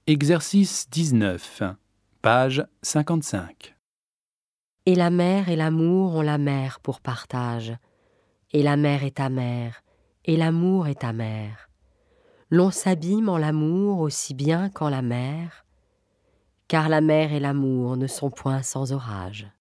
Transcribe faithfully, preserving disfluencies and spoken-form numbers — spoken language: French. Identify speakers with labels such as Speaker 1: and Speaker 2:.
Speaker 1: Exercice dix-neuf, page cinquante-cinq.
Speaker 2: Et la mer et l'amour ont la mer pour partage, et la mer est ta mère, et l'amour est ta mère. L'on s'abîme en l'amour aussi bien qu'en la mer, car la mer et l'amour ne sont point sans orage.